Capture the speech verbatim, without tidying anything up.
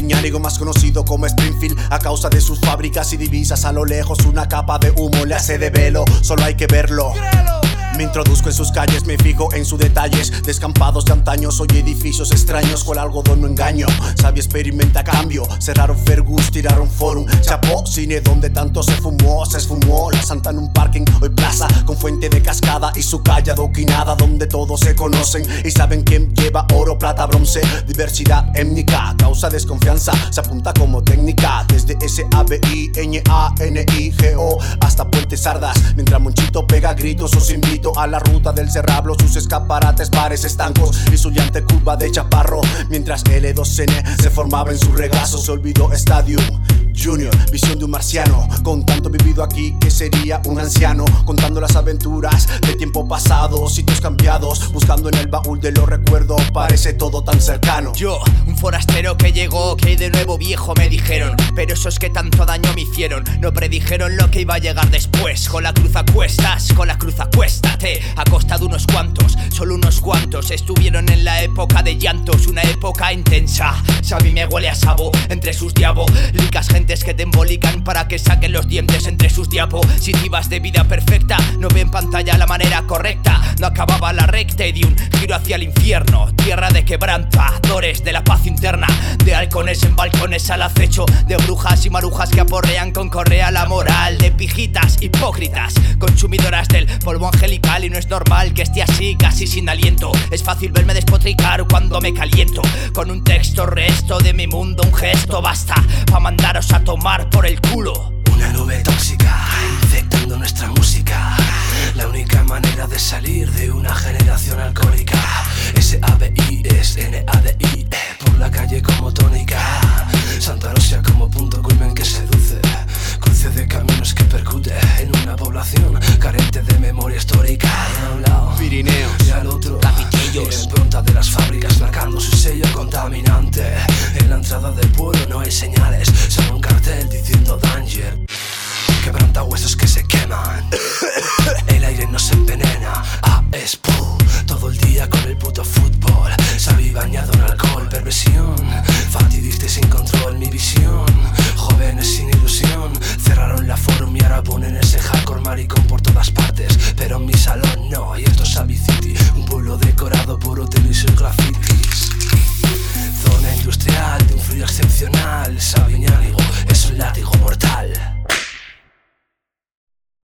Iñárritu, más conocido como Springfield, a causa de sus fábricas y divisas. A lo lejos una capa de humo le hace de velo, solo hay que verlo. Me introduzco en sus calles, me fijo en sus detalles. Descampados de antaño, soy edificios extraños. Con algodón no engaño, sabia experimenta cambio. Cerraron Fergus, tiraron Forum. Chapó cine donde tanto se fumó, se esfumó. La Santa en un parking, hoy plaza con fuente de cascada y su calle adoquinada, donde todos se conocen y saben quién lleva oro, plata, bronce. Diversidad étnica, causa desconfianza, se apunta como técnica. Desde S A B I N A N I G O hasta Puente Sardas. Mientras Monchito pega gritos, os invito a la ruta del Cerrablo, sus escaparates, bares estancos y su llante curva de chaparro. Mientras L dos N se formaba en su regazo, se olvidó Stadium Junior, visión de un marciano. Con tanto vivido aquí que sería un anciano, contando las aventuras de tiempo pasado, sitios cambiados, buscando en el baúl de los recuerdos. Parece todo tan cercano. Yo, un forastero que llegó, que de nuevo viejo me dijeron, pero esos que tanto daño me hicieron no predijeron lo que iba a llegar después. Con la cruz a cuestas, con la cruz a cuéstate, a costa de unos cuantos, solo unos cuantos estuvieron en la época de llantos, una época intensa. Xavi me huele a sabo entre sus diabólicas gentes que te embolican para que saquen los dientes entre sus diapositivas de vida perfecta. No ve en pantalla la manera correcta, no acababa la recta y di un giro hacia el infierno. Tierra de quebrantadores de la paz interna, de halcones en balcones al acecho, de brujas y marujas que aporrean con correa la moral, de pijitas hipócritas, consumidoras del polvo angelical. Y no es normal que esté así, casi sin aliento. Es fácil verme despotricar cuando me caliento. Con un texto resto de mi mundo, un gesto basta pa' mandaros a tomar por el culo.